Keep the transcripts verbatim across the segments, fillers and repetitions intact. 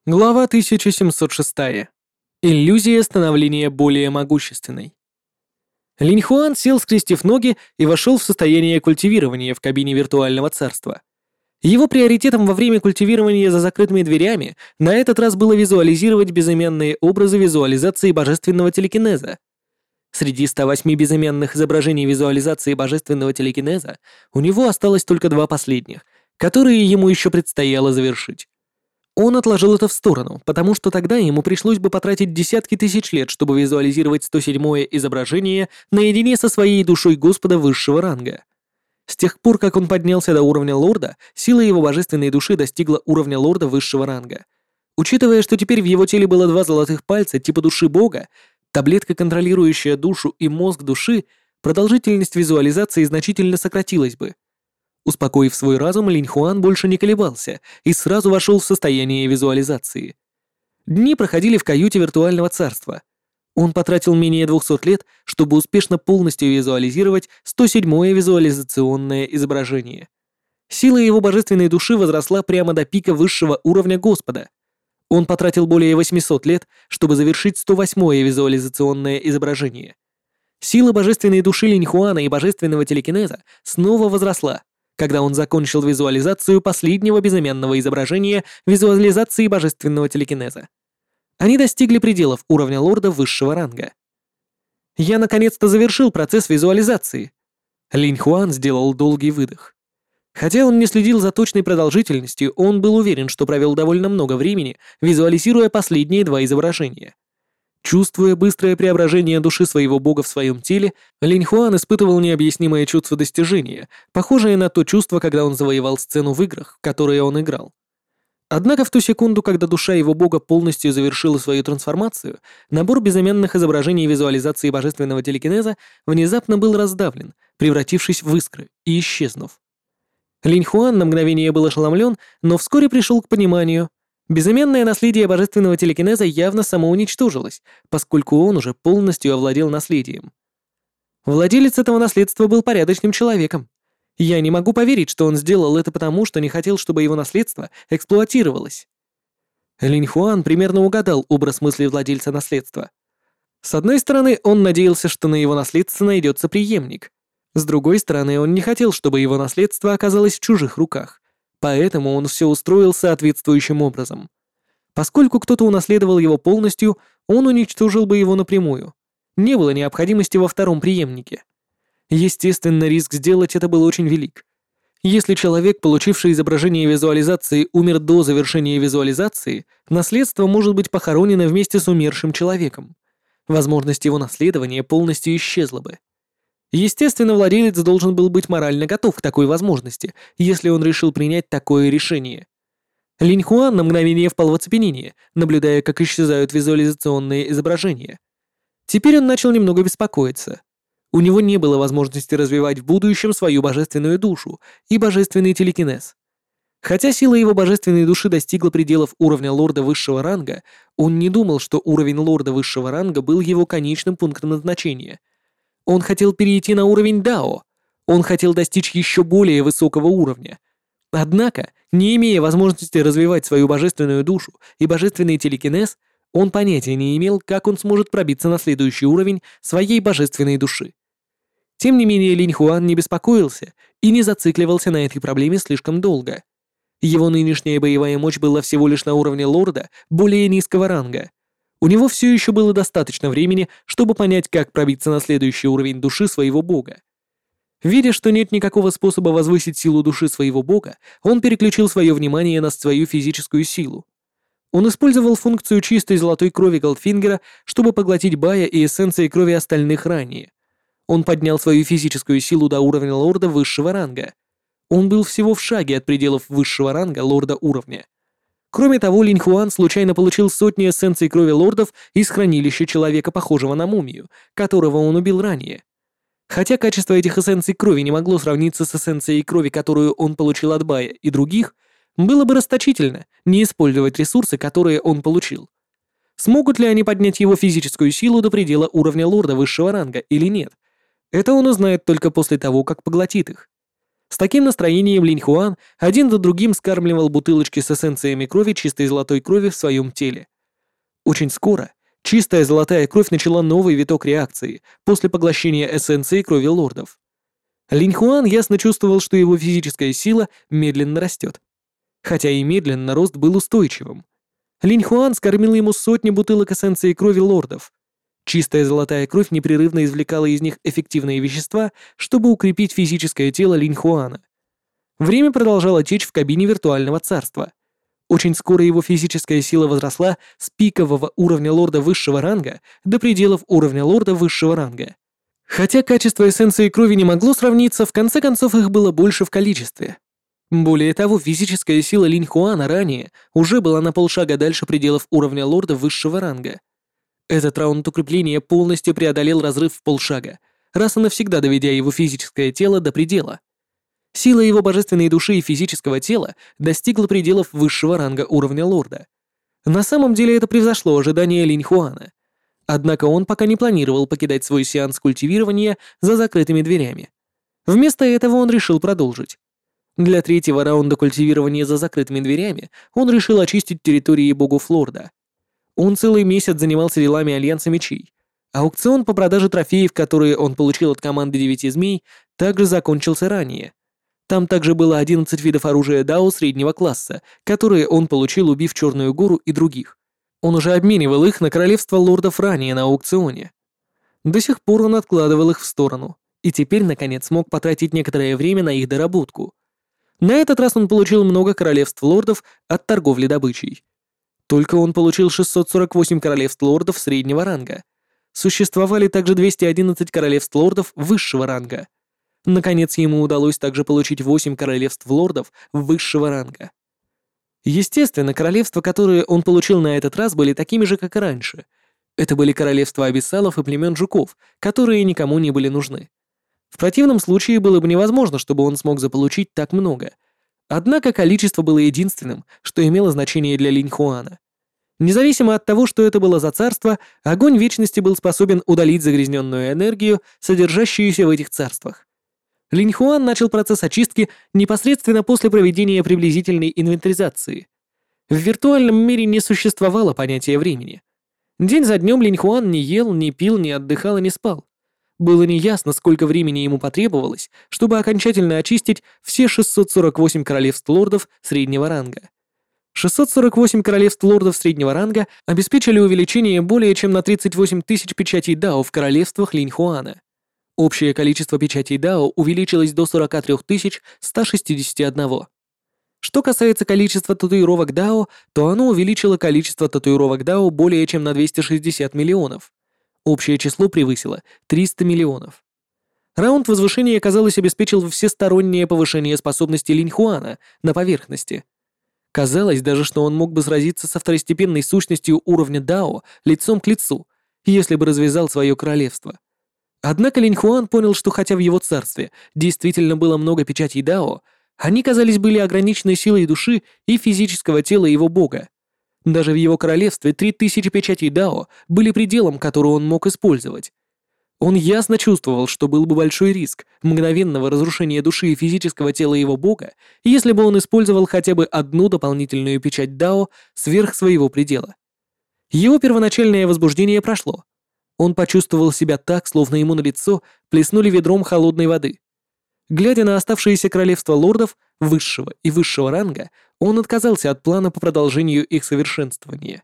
Глава тысяча семьсот шесть. Иллюзия становления более могущественной. Линь Хуан сел, скрестив ноги, и вошел в состояние культивирования в кабине виртуального царства. Его приоритетом во время культивирования за закрытыми дверями на этот раз было визуализировать безымянные образы визуализации божественного телекинеза. Среди ста восьми безымянных изображений визуализации божественного телекинеза у него осталось только два последних, которые ему еще предстояло завершить. Он отложил это в сторону, потому что тогда ему пришлось бы потратить десятки тысяч лет, чтобы визуализировать сто седьмое изображение наедине со своей душой Господа высшего ранга. С тех пор, как он поднялся до уровня лорда, сила его божественной души достигла уровня лорда высшего ранга. Учитывая, что теперь в его теле было два золотых пальца типа души бога, таблетка, контролирующая душу, и мозг души, продолжительность визуализации значительно сократилась бы. Успокоив свой разум, Линь Хуан больше не колебался и сразу вошел в состояние визуализации. Дни проходили в каюте виртуального царства. Он потратил менее двухсот лет, чтобы успешно полностью визуализировать сто седьмое визуализационное изображение. Сила его божественной души возросла прямо до пика высшего уровня Господа. Он потратил более восьмисот лет, чтобы завершить сто восьмое визуализационное изображение. Сила божественной души Линь Хуана и божественного телекинеза снова возросла, когда он закончил визуализацию последнего безымянного изображения визуализации божественного телекинеза. Они достигли пределов уровня лорда высшего ранга. «Я наконец-то завершил процесс визуализации». Линь Хуан сделал долгий выдох. Хотя он не следил за точной продолжительностью, он был уверен, что провел довольно много времени, визуализируя последние два изображения. Чувствуя быстрое преображение души своего бога в своем теле, Линь Хуан испытывал необъяснимое чувство достижения, похожее на то чувство, когда он завоевал сцену в играх, в которые он играл. Однако в ту секунду, когда душа его бога полностью завершила свою трансформацию, набор безымянных изображений визуализации божественного телекинеза внезапно был раздавлен, превратившись в искры и исчезнув. Линь Хуан на мгновение был ошеломлен, но вскоре пришел к пониманию. Безымянное наследие божественного телекинеза явно самоуничтожилось, поскольку он уже полностью овладел наследием. Владелец этого наследства был порядочным человеком. Я не могу поверить, что он сделал это потому, что не хотел, чтобы его наследство эксплуатировалось. Линь Хуан примерно угадал образ мысли владельца наследства. С одной стороны, он надеялся, что на его наследство найдется преемник. С другой стороны, он не хотел, чтобы его наследство оказалось в чужих руках, поэтому он все устроил соответствующим образом. Поскольку кто-то унаследовал его полностью, он уничтожил бы его напрямую. Не было необходимости во втором преемнике. Естественно, риск сделать это был очень велик. Если человек, получивший изображение визуализации, умер до завершения визуализации, наследство может быть похоронено вместе с умершим человеком. Возможность его наследования полностью исчезла бы. Естественно, владелец должен был быть морально готов к такой возможности, если он решил принять такое решение. Линь Хуан на мгновение впал в оцепенение, наблюдая, как исчезают визуализационные изображения. Теперь он начал немного беспокоиться. У него не было возможности развивать в будущем свою божественную душу и божественный телекинез. Хотя сила его божественной души достигла пределов уровня лорда высшего ранга, он не думал, что уровень лорда высшего ранга был его конечным пунктом назначения. Он хотел перейти на уровень Дао. Он хотел достичь еще более высокого уровня. Однако, не имея возможности развивать свою божественную душу и божественный телекинез, он понятия не имел, как он сможет пробиться на следующий уровень своей божественной души. Тем не менее, Линь Хуан не беспокоился и не зацикливался на этой проблеме слишком долго. Его нынешняя боевая мощь была всего лишь на уровне лорда более низкого ранга. У него все еще было достаточно времени, чтобы понять, как пробиться на следующий уровень души своего бога. Видя, что нет никакого способа возвысить силу души своего бога, он переключил свое внимание на свою физическую силу. Он использовал функцию чистой золотой крови Голдфингера, чтобы поглотить Бая и эссенции крови остальных ранее. Он поднял свою физическую силу до уровня лорда высшего ранга. Он был всего в шаге от пределов высшего ранга лорда уровня. Кроме того, Линь Хуан случайно получил сотни эссенций крови лордов из хранилища человека, похожего на мумию, которого он убил ранее. Хотя качество этих эссенций крови не могло сравниться с эссенцией крови, которую он получил от Бая и других, было бы расточительно не использовать ресурсы, которые он получил. Смогут ли они поднять его физическую силу до предела уровня лорда высшего ранга или нет? Это он узнает только после того, как поглотит их. С таким настроением Линь Хуан один за другим скармливал бутылочки с эссенциями крови чистой золотой крови в своем теле. Очень скоро чистая золотая кровь начала новый виток реакции после поглощения эссенции крови лордов. Линь Хуан ясно чувствовал, что его физическая сила медленно растет. Хотя и медленно рост был устойчивым. Линь Хуан скормил ему сотни бутылок эссенции крови лордов. Чистая золотая кровь непрерывно извлекала из них эффективные вещества, чтобы укрепить физическое тело Линь Хуана. Время продолжало течь в кабине виртуального царства. Очень скоро его физическая сила возросла с пикового уровня лорда высшего ранга до пределов уровня лорда высшего ранга. Хотя качество эссенции крови не могло сравниться, в конце концов их было больше в количестве. Более того, физическая сила Линь Хуана ранее уже была на полшага дальше пределов уровня лорда высшего ранга. Этот раунд укрепления полностью преодолел разрыв в полшага, раз и навсегда доведя его физическое тело до предела. Сила его божественной души и физического тела достигла пределов высшего ранга уровня лорда. На самом деле это превзошло ожидания Линь Хуана. Однако он пока не планировал покидать свой сеанс культивирования за закрытыми дверями. Вместо этого он решил продолжить. Для третьего раунда культивирования за закрытыми дверями он решил очистить территории богов лорда. Он целый месяц занимался делами Альянса Мечей. Аукцион по продаже трофеев, которые он получил от команды Девяти Змей, также закончился ранее. Там также было одиннадцать видов оружия Дао среднего класса, которые он получил, убив Черную Гору и других. Он уже обменивал их на королевство лордов ранее на аукционе. До сих пор он откладывал их в сторону, и теперь, наконец, смог потратить некоторое время на их доработку. На этот раз он получил много королевств лордов от торговли добычей. Только он получил шестьсот сорок восемь королевств лордов среднего ранга. Существовали также двести одиннадцать королевств лордов высшего ранга. Наконец, ему удалось также получить восемь королевств лордов высшего ранга. Естественно, королевства, которые он получил на этот раз, были такими же, как и раньше. Это были королевства абиссалов и племен жуков, которые никому не были нужны. В противном случае было бы невозможно, чтобы он смог заполучить так много. Однако количество было единственным, что имело значение для Линь Хуана. Независимо от того, что это было за царство, огонь вечности был способен удалить загрязненную энергию, содержащуюся в этих царствах. Линь Хуан начал процесс очистки непосредственно после проведения приблизительной инвентаризации. В виртуальном мире не существовало понятия времени. День за днем Линь Хуан не ел, не пил, не отдыхал и не спал. Было неясно, сколько времени ему потребовалось, чтобы окончательно очистить все шестьсот сорок восемь королевств лордов среднего ранга. шестьсот сорок восемь королевств лордов среднего ранга обеспечили увеличение более чем на тридцать восемь тысяч печатей Дао в королевствах Линь Хуана. Общее количество печатей Дао увеличилось до сорок три тысячи сто шестьдесят один. Что касается количества татуировок Дао, то оно увеличило количество татуировок Дао более чем на двести шестьдесят миллионов. Общее число превысило триста миллионов. Раунд возвышения, казалось, обеспечил всестороннее повышение способностей Линь Хуана на поверхности. Казалось даже, что он мог бы сразиться со второстепенной сущностью уровня Дао лицом к лицу, если бы развязал свое королевство. Однако Линь Хуан понял, что хотя в его царстве действительно было много печатей Дао, они, казались, были ограничены силой души и физического тела его бога. Даже в его королевстве три тысячи печатей Дао были пределом, который он мог использовать. Он ясно чувствовал, что был бы большой риск мгновенного разрушения души и физического тела его бога, если бы он использовал хотя бы одну дополнительную печать Дао сверх своего предела. Его первоначальное возбуждение прошло. Он почувствовал себя так, словно ему на лицо плеснули ведром холодной воды. Глядя на оставшиеся королевства лордов высшего и высшего ранга, он отказался от плана по продолжению их совершенствования.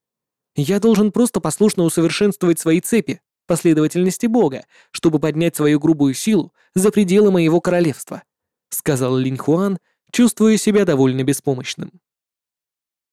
«Я должен просто послушно усовершенствовать свои цепи последовательности Бога, чтобы поднять свою грубую силу за пределы моего королевства», сказал Линь Хуан, чувствуя себя довольно беспомощным.